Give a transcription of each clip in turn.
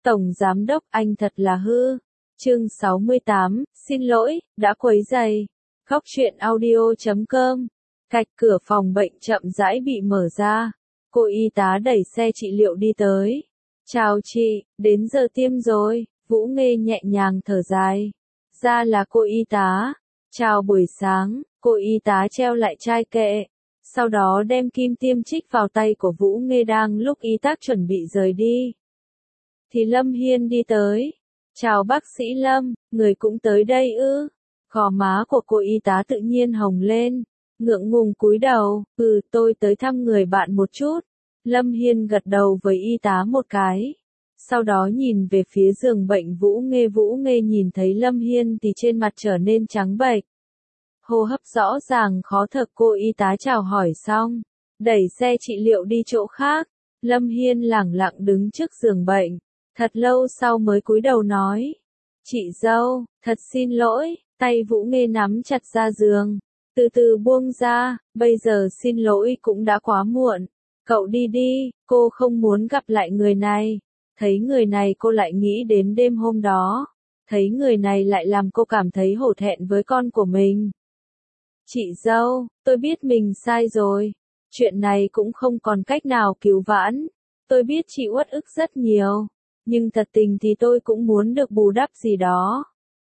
Tổng Giám đốc anh thật là hư. Chương 68, xin lỗi, đã quấy rầy. Góc truyện audio.com. Cạch cửa phòng bệnh chậm rãi bị mở ra. Cô y tá đẩy xe trị liệu đi tới. Chào chị, đến giờ tiêm rồi. Vũ Nghê nhẹ nhàng thở dài. Ra là cô y tá. Chào buổi sáng, cô y tá treo lại chai kệ. Sau đó đem kim tiêm chích vào tay của Vũ Nghê đang lúc y tá chuẩn bị rời đi. Thì Lâm Hiên đi tới. Chào bác sĩ Lâm, người cũng tới đây ư? Gò má của cô y tá tự nhiên hồng lên. Ngượng ngùng cúi đầu, tôi tới thăm người bạn một chút. Lâm Hiên gật đầu với y tá một cái. Sau đó nhìn về phía giường bệnh Vũ Nghê nhìn thấy Lâm Hiên thì trên mặt trở nên trắng bệch. Hô hấp rõ ràng khó thở, cô y tá chào hỏi xong. Đẩy xe trị liệu đi chỗ khác. Lâm Hiên lẳng lặng đứng trước giường bệnh. Thật lâu sau mới cúi đầu nói. Chị dâu, thật xin lỗi, tay Vũ Nghê nắm chặt ra giường. Từ từ buông ra, bây giờ xin lỗi cũng đã quá muộn. Cậu đi đi, cô không muốn gặp lại người này. Thấy người này cô lại nghĩ đến đêm hôm đó. Thấy người này lại làm cô cảm thấy hổ thẹn với con của mình. Chị dâu, tôi biết mình sai rồi. Chuyện này cũng không còn cách nào cứu vãn. Tôi biết chị uất ức rất nhiều. Nhưng thật tình thì tôi cũng muốn được bù đắp gì đó.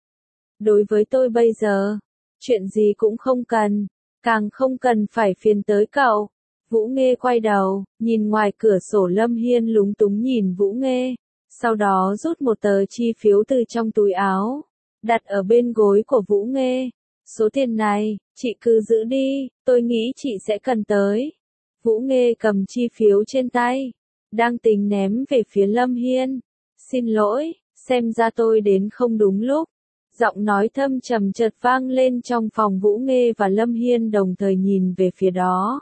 Đối với tôi bây giờ, chuyện gì cũng không cần, càng không cần phải phiền tới cậu. Vũ Nghê quay đầu, nhìn ngoài cửa sổ. Lâm Hiên lúng túng nhìn Vũ Nghê, sau đó rút một tờ chi phiếu từ trong túi áo, đặt ở bên gối của Vũ Nghê. Số tiền này, chị cứ giữ đi, tôi nghĩ chị sẽ cần tới. Vũ Nghê cầm chi phiếu trên tay, đang tính ném về phía Lâm Hiên. Xin lỗi, xem ra tôi đến không đúng lúc. Giọng nói thâm trầm chợt vang lên trong phòng. Vũ Nghê và Lâm Hiên đồng thời nhìn về phía đó.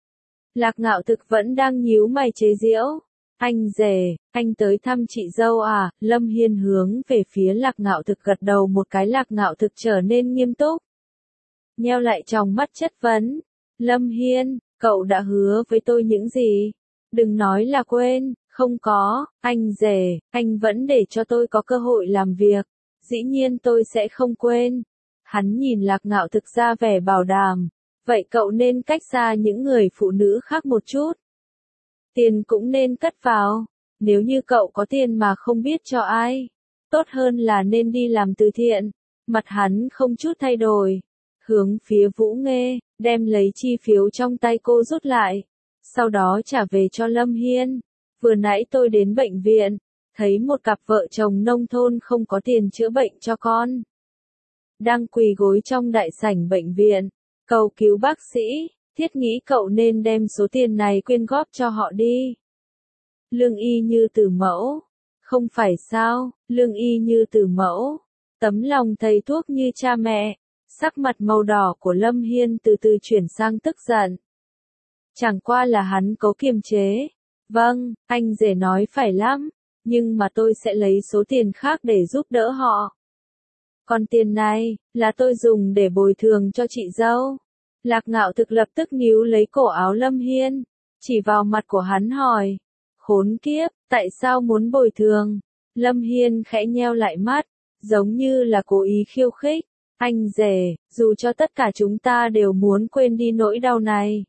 Lạc Ngạo Thực vẫn đang nhíu mày chế giễu. Anh rể, anh tới thăm chị dâu à? Lâm Hiên hướng về phía Lạc Ngạo Thực gật đầu một cái. Lạc Ngạo Thực trở nên nghiêm túc, nheo lại tròng mắt chất vấn. Lâm Hiên, cậu đã hứa với tôi những gì? Đừng nói là quên. Không có, anh rể, anh vẫn để cho tôi có cơ hội làm việc. Dĩ nhiên tôi sẽ không quên. Hắn nhìn Lạc Ngạo Thực ra vẻ bảo đảm. Vậy cậu nên cách xa những người phụ nữ khác một chút. Tiền cũng nên cất vào. Nếu như cậu có tiền mà không biết cho ai, tốt hơn là nên đi làm từ thiện. Mặt hắn không chút thay đổi. Hướng phía Vũ Nghê, đem lấy chi phiếu trong tay cô rút lại. Sau đó trả về cho Lâm Hiên. Vừa nãy tôi đến bệnh viện, thấy một cặp vợ chồng nông thôn không có tiền chữa bệnh cho con. Đang quỳ gối trong đại sảnh bệnh viện, cầu cứu bác sĩ, thiết nghĩ cậu nên đem số tiền này quyên góp cho họ đi. Lương y như Từ Mẫu. Không phải sao, lương y như Từ Mẫu. Tấm lòng thầy thuốc như cha mẹ. Sắc mặt màu đỏ của Lâm Hiên từ từ chuyển sang tức giận. Chẳng qua là hắn cố kiềm chế. Vâng, anh rể nói phải lắm, nhưng mà tôi sẽ lấy số tiền khác để giúp đỡ họ. Còn tiền này, là tôi dùng để bồi thường cho chị dâu. Lạc Ngạo Thực lập tức níu lấy cổ áo Lâm Hiên, chỉ vào mặt của hắn hỏi. Khốn kiếp, tại sao muốn bồi thường? Lâm Hiên khẽ nheo lại mắt, giống như là cố ý khiêu khích. Anh rể, dù cho tất cả chúng ta đều muốn quên đi nỗi đau này.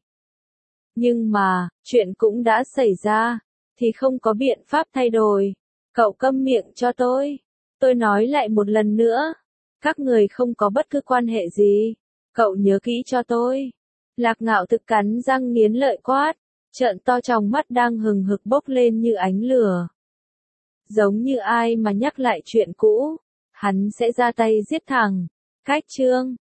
Nhưng mà, chuyện cũng đã xảy ra, thì không có biện pháp thay đổi. Cậu câm miệng cho tôi. Tôi nói lại một lần nữa. Các người không có bất cứ quan hệ gì. Cậu nhớ kỹ cho tôi. Lạc Ngạo Thực cắn răng nghiến lợi quát. Trợn to tròng mắt đang hừng hực bốc lên như ánh lửa. Giống như ai mà nhắc lại chuyện cũ. Hắn sẽ ra tay giết thẳng. Cách chương.